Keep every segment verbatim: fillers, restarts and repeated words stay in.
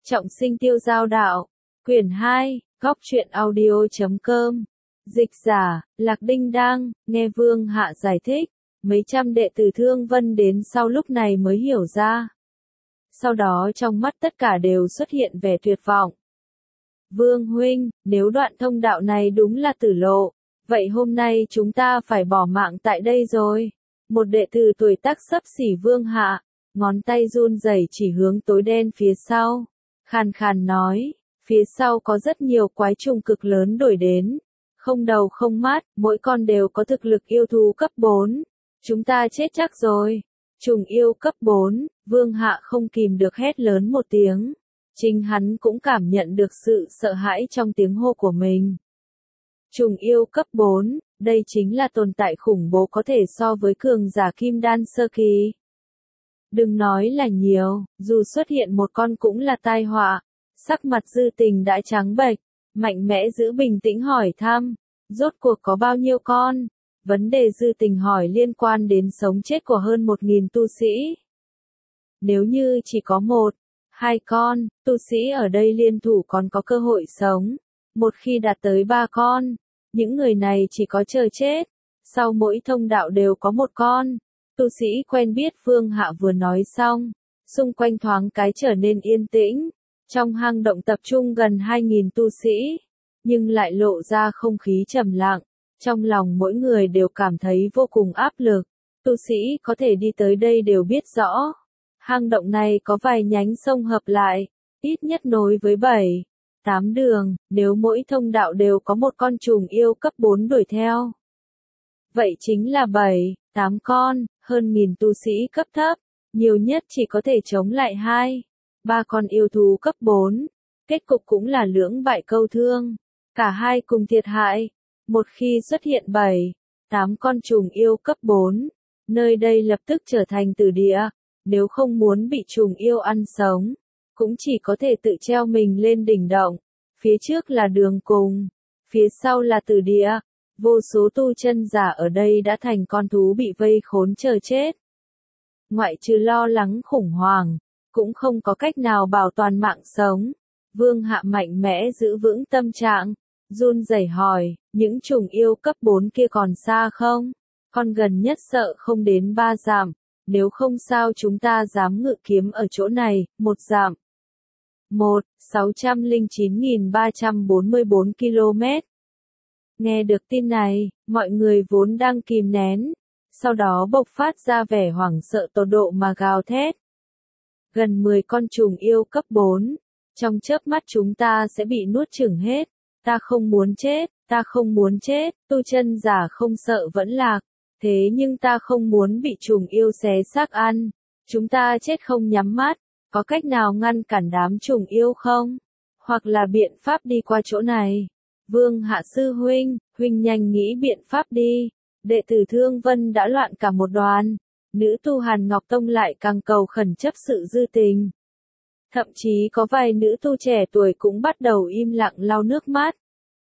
Trọng sinh tiêu giao đạo. Quyển hai, góc truyện audio chấm com. Dịch giả, Lạc Đinh Đang, nghe Vương Hạ giải thích. Mấy trăm đệ tử Thương Vân đến sau lúc này mới hiểu ra. Sau đó trong mắt tất cả đều xuất hiện vẻ tuyệt vọng. Vương huynh, nếu đoạn thông đạo này đúng là tử lộ, vậy hôm nay chúng ta phải bỏ mạng tại đây rồi. Một đệ tử tuổi tác xấp xỉ Vương Hạ, ngón tay run rẩy chỉ hướng tối đen phía sau. Khàn khàn nói, phía sau có rất nhiều quái trùng cực lớn đuổi đến. Không đầu không mắt, mỗi con đều có thực lực yêu thú cấp bốn. Chúng ta chết chắc rồi. Trùng yêu cấp bốn, Vương Hạ không kìm được hét lớn một tiếng. Chính hắn cũng cảm nhận được sự sợ hãi trong tiếng hô của mình. Trùng yêu cấp bốn, đây chính là tồn tại khủng bố có thể so với cường giả kim đan sơ kỳ. Đừng nói là nhiều, dù xuất hiện một con cũng là tai họa. Sắc mặt Dư Tình đã trắng bệch, mạnh mẽ giữ bình tĩnh hỏi thăm, rốt cuộc có bao nhiêu con? Vấn đề Dư Tình hỏi liên quan đến sống chết của hơn một nghìn tu sĩ. Nếu như chỉ có một, hai con, tu sĩ ở đây liên thủ còn có cơ hội sống. Một khi đạt tới ba con, những người này chỉ có chờ chết. Sau mỗi thông đạo đều có một con. Tu sĩ quen biết Vương Hạ vừa nói xong, xung quanh thoáng cái trở nên yên tĩnh. Trong hang động tập trung gần hai nghìn tu sĩ, nhưng lại lộ ra không khí trầm lặng. Trong lòng mỗi người đều cảm thấy vô cùng áp lực. Tu sĩ có thể đi tới đây đều biết rõ. Hang động này có vài nhánh sông hợp lại, ít nhất nối với bảy, tám đường, nếu mỗi thông đạo đều có một con trùng yêu cấp bốn đuổi theo. Vậy chính là bảy, tám con, hơn nghìn tu sĩ cấp thấp, nhiều nhất chỉ có thể chống lại hai, ba con yêu thú cấp bốn. Kết cục cũng là lưỡng bại câu thương, cả hai cùng thiệt hại. Một khi xuất hiện bảy, tám con trùng yêu cấp bốn, nơi đây lập tức trở thành tử địa. Nếu không muốn bị trùng yêu ăn sống, cũng chỉ có thể tự treo mình lên đỉnh động. Phía trước là đường cùng, phía sau là tử địa. Vô số tu chân giả ở đây đã thành con thú bị vây khốn chờ chết. Ngoại trừ lo lắng khủng hoảng, cũng không có cách nào bảo toàn mạng sống. Vương Hạ mạnh mẽ giữ vững tâm trạng, run rẩy hỏi, những trùng yêu cấp bốn kia còn xa không? Con gần nhất sợ không đến ba dặm, nếu không sao chúng ta dám ngự kiếm ở chỗ này, một dặm. một, sáu trăm lẻ chín nghìn ba trăm bốn mươi bốn ki lô mét. Nghe được tin này, mọi người vốn đang kìm nén, sau đó bộc phát ra vẻ hoảng sợ tột độ mà gào thét. Gần mười con trùng yêu cấp bốn, trong chớp mắt chúng ta sẽ bị nuốt chửng hết. Ta không muốn chết, ta không muốn chết, tu chân giả không sợ vẫn lạc, thế nhưng ta không muốn bị trùng yêu xé xác ăn. Chúng ta chết không nhắm mắt, có cách nào ngăn cản đám trùng yêu không? Hoặc là biện pháp đi qua chỗ này? Vương Hạ sư huynh, huynh nhanh nghĩ biện pháp đi. Đệ tử Thương Vân đã loạn cả một đoàn. Nữ tu Hàn Ngọc Tông lại càng cầu khẩn chấp sự Dư Tình. Thậm chí có vài nữ tu trẻ tuổi cũng bắt đầu im lặng lau nước mắt.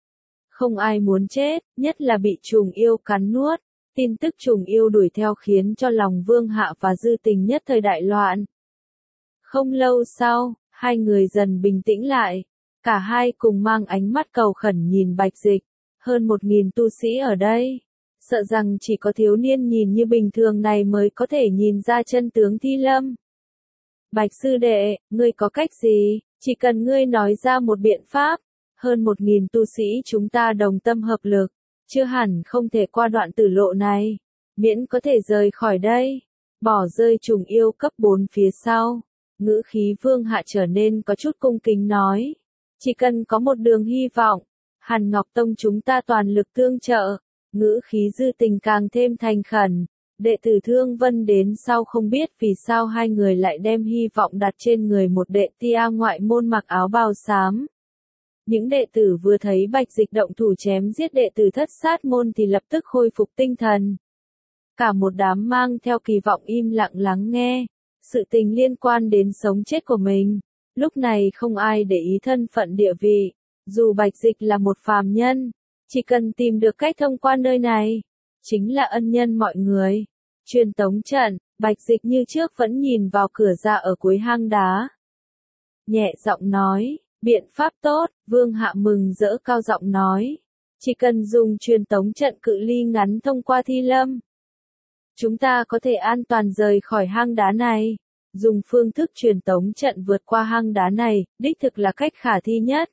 Không ai muốn chết, nhất là bị trùng yêu cắn nuốt. Tin tức trùng yêu đuổi theo khiến cho lòng Vương Hạ và Dư Tình nhất thời đại loạn. Không lâu sau, hai người dần bình tĩnh lại. Cả hai cùng mang ánh mắt cầu khẩn nhìn Bạch Dịch. Hơn một nghìn tu sĩ ở đây. Sợ rằng chỉ có thiếu niên nhìn như bình thường này mới có thể nhìn ra chân tướng Thi Lâm. Bạch sư đệ, ngươi có cách gì? Chỉ cần ngươi nói ra một biện pháp. Hơn một nghìn tu sĩ chúng ta đồng tâm hợp lực. Chưa hẳn không thể qua đoạn tử lộ này. Miễn có thể rời khỏi đây. Bỏ rơi trùng yêu cấp bốn phía sau. Ngữ khí Vương Hạ trở nên có chút cung kính nói. Chỉ cần có một đường hy vọng. Hàn Ngọc Tông chúng ta toàn lực tương trợ. Ngữ khí Dư Tình càng thêm thành khẩn. Đệ tử Thương Vân đến sau không biết vì sao hai người lại đem hy vọng đặt trên người một đệ tia ngoại môn mặc áo bào xám. Những đệ tử vừa thấy Bạch Dịch động thủ chém giết đệ tử Thất Sát môn thì lập tức khôi phục tinh thần. Cả một đám mang theo kỳ vọng im lặng lắng nghe. Sự tình liên quan đến sống chết của mình. Lúc này không ai để ý thân phận địa vị. Dù Bạch Dịch là một phàm nhân, chỉ cần tìm được cách thông qua nơi này, chính là ân nhân mọi người. Truyền tống trận, Bạch Dịch như trước vẫn nhìn vào cửa ra ở cuối hang đá. nhẹ giọng nói, biện pháp tốt, Vương Hạ mừng rỡ cao giọng nói. Chỉ cần dùng truyền tống trận cự ly ngắn thông qua Thi Lâm, chúng ta có thể an toàn rời khỏi hang đá này. Dùng phương thức truyền tống trận vượt qua hang đá này, đích thực là cách khả thi nhất.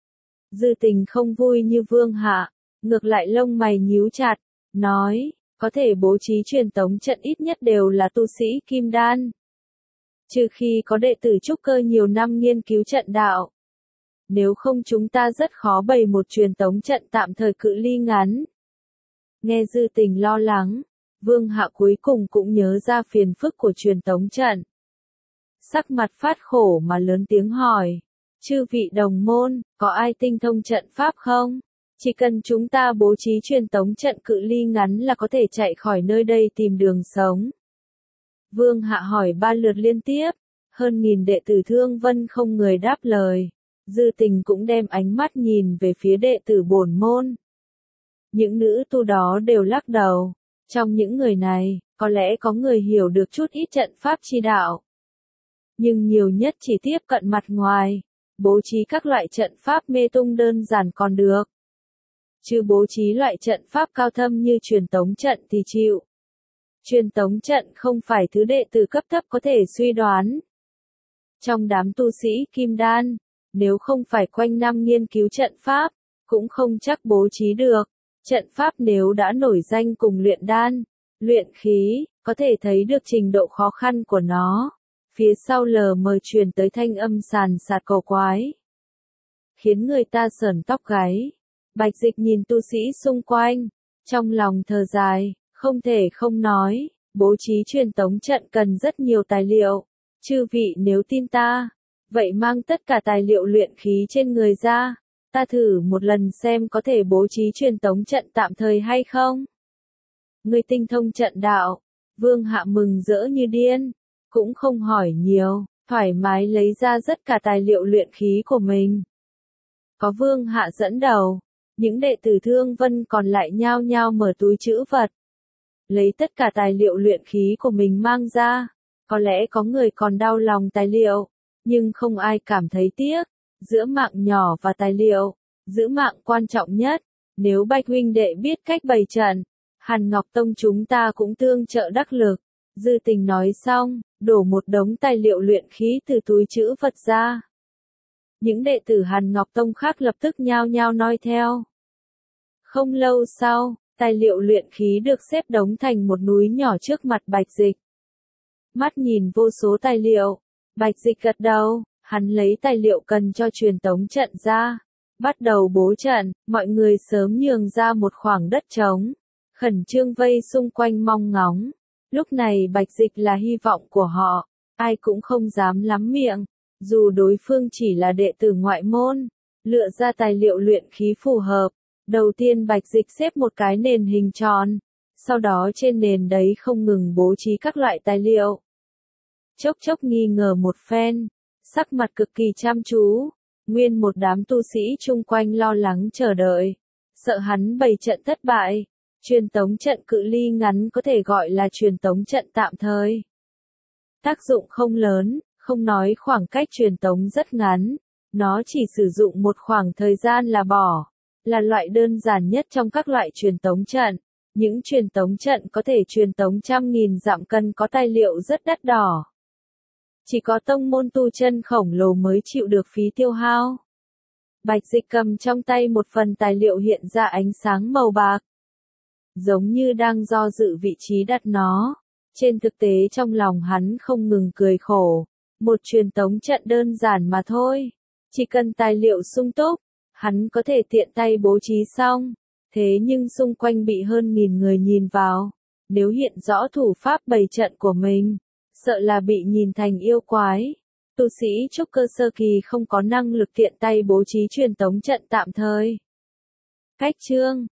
Dư Tình không vui như Vương Hạ, ngược lại lông mày nhíu chặt, nói, có thể bố trí truyền tống trận ít nhất đều là tu sĩ kim đan. Trừ khi có đệ tử trúc cơ nhiều năm nghiên cứu trận đạo. Nếu không chúng ta rất khó bày một truyền tống trận tạm thời cự ly ngắn. Nghe Dư Tình lo lắng, Vương Hạ cuối cùng cũng nhớ ra phiền phức của truyền tống trận. Sắc mặt phát khổ mà lớn tiếng hỏi, chư vị đồng môn, có ai tinh thông trận pháp không? Chỉ cần chúng ta bố trí truyền tống trận cự ly ngắn là có thể chạy khỏi nơi đây tìm đường sống. Vương Hạ hỏi ba lượt liên tiếp, hơn nghìn đệ tử Thương Vân không người đáp lời. Dư Tình cũng đem ánh mắt nhìn về phía đệ tử bổn môn. Những nữ tu đó đều lắc đầu. Trong những người này, có lẽ có người hiểu được chút ít trận pháp chi đạo. Nhưng nhiều nhất chỉ tiếp cận mặt ngoài, bố trí các loại trận pháp mê tung đơn giản còn được. Chứ bố trí loại trận pháp cao thâm như truyền tống trận thì chịu. Truyền tống trận không phải thứ đệ tử cấp thấp có thể suy đoán. Trong đám tu sĩ kim đan, nếu không phải quanh năm nghiên cứu trận pháp, cũng không chắc bố trí được. Trận pháp nếu đã nổi danh cùng luyện đan, luyện khí, có thể thấy được trình độ khó khăn của nó. Phía sau lờ mờ truyền tới thanh âm sàn sạt cầu quái, khiến người ta sởn tóc gáy. Bạch Dịch nhìn tu sĩ xung quanh, trong lòng thở dài, không thể không nói, bố trí truyền tống trận cần rất nhiều tài liệu. Chư vị nếu tin ta, vậy mang tất cả tài liệu luyện khí trên người ra, ta thử một lần xem có thể bố trí truyền tống trận tạm thời hay không. Người tinh thông trận đạo, Vương Hạ mừng rỡ như điên, cũng không hỏi nhiều, thoải mái lấy ra tất cả tài liệu luyện khí của mình. Có Vương Hạ dẫn đầu, những đệ tử Thương Vân còn lại nhao nhao mở túi trữ vật, lấy tất cả tài liệu luyện khí của mình mang ra. Có lẽ có người còn đau lòng tài liệu, nhưng không ai cảm thấy tiếc. Giữa mạng nhỏ và tài liệu, giữ mạng quan trọng nhất. Nếu Bạch huynh đệ biết cách bày trận, Hàn Ngọc Tông chúng ta cũng tương trợ đắc lực. Dư Tình nói xong, đổ một đống tài liệu luyện khí từ túi trữ vật ra. Những đệ tử Hàn Ngọc Tông khác lập tức nhao nhao nói theo. Không lâu sau, tài liệu luyện khí được xếp đống thành một núi nhỏ trước mặt Bạch Dịch. Mắt nhìn vô số tài liệu, Bạch Dịch gật đầu, hắn lấy tài liệu cần cho truyền tống trận ra. Bắt đầu bố trận, mọi người sớm nhường ra một khoảng đất trống, khẩn trương vây xung quanh mong ngóng. Lúc này Bạch Dịch là hy vọng của họ, ai cũng không dám lắm miệng, dù đối phương chỉ là đệ tử ngoại môn, lựa ra tài liệu luyện khí phù hợp. Đầu tiên Bạch Dịch xếp một cái nền hình tròn, sau đó trên nền đấy không ngừng bố trí các loại tài liệu. Chốc chốc nghi ngờ một phen, sắc mặt cực kỳ chăm chú, nguyên một đám tu sĩ chung quanh lo lắng chờ đợi, sợ hắn bày trận thất bại. Truyền tống trận cự ly ngắn có thể gọi là truyền tống trận tạm thời. Tác dụng không lớn, không nói khoảng cách truyền tống rất ngắn, nó chỉ sử dụng một khoảng thời gian là bỏ, là loại đơn giản nhất trong các loại truyền tống trận. Những truyền tống trận có thể truyền tống trăm nghìn dặm cần có tài liệu rất đắt đỏ. Chỉ có tông môn tu chân khổng lồ mới chịu được phí tiêu hao. Bạch Dịch cầm trong tay một phần tài liệu hiện ra ánh sáng màu bạc, giống như đang do dự vị trí đặt nó. Trên thực tế trong lòng hắn không ngừng cười khổ, một truyền tống trận đơn giản mà thôi, chỉ cần tài liệu sung túc, hắn có thể tiện tay bố trí xong. Thế nhưng xung quanh bị hơn nghìn người nhìn vào, nếu hiện rõ thủ pháp bày trận của mình, sợ là bị nhìn thành yêu quái. Tu sĩ trúc cơ sơ kỳ không có năng lực tiện tay bố trí truyền tống trận tạm thời. Cách chương